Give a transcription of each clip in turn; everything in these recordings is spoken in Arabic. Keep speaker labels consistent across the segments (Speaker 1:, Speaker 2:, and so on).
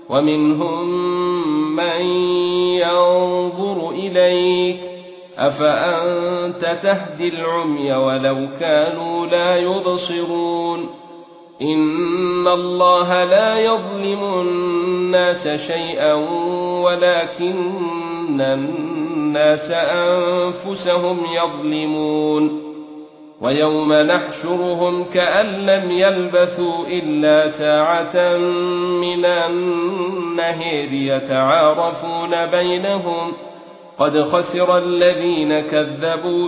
Speaker 1: ومنهم من ينظر إليك أفأنت تهدي العمي ولو كانوا لا يبصرون إن الله لا يظلم الناس شيئا ولكن الناس أنفسهم يظلمون ويوم نحشرهم كأن لم يلبثوا إلا ساعة من النهار يتعارفون بينهم قد خسر الذين كذبوا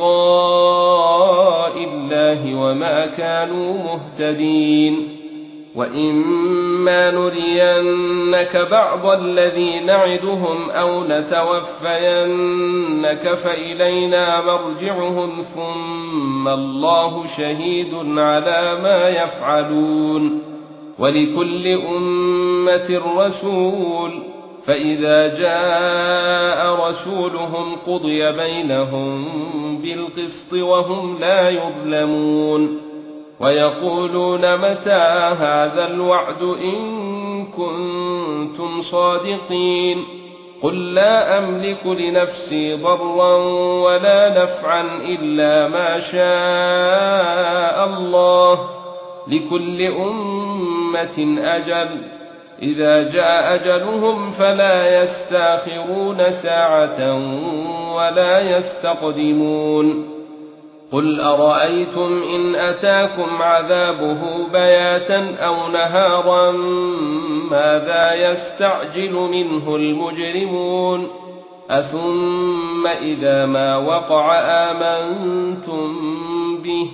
Speaker 1: بلقاء الله وما كانوا مهتدين وإما نرينك بعض الذي نعدهم أو نتوفينك فإلينا مرجعهم ثم الله شهيد على ما يفعلون ولكل أمة رسول فإذا جاء رسولهم قضي بينهم بالقسط وهم لا يظلمون ويقولون متى هذا الوعد إن كنتم صادقين قل لا أملك لنفسي ضرا ولا نفعا إلا ما شاء الله لكل أمة أجل إذا جاء أجلهم فلا يستأخرون ساعة ولا يستقدمون قل أرأيتم إن أتاكم عذابه بياتا أو نهارا ماذا يستعجل منه المجرمون أثم إذا ما وقع آمنتم به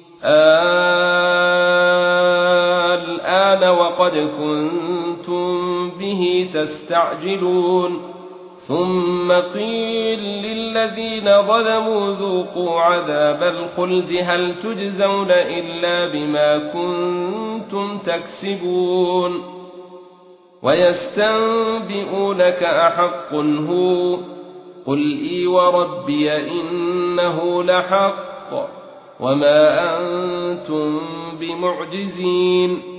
Speaker 1: الآن وقد كنتم به تستعجلون ثم قيل للذين ظلموا ذوقوا عذاب الخلد هل تجزون إلا بما كنتم تكسبون ويستنبئونك أحق هو قل إي وربي إنه لحق وما أنتم بمعجزين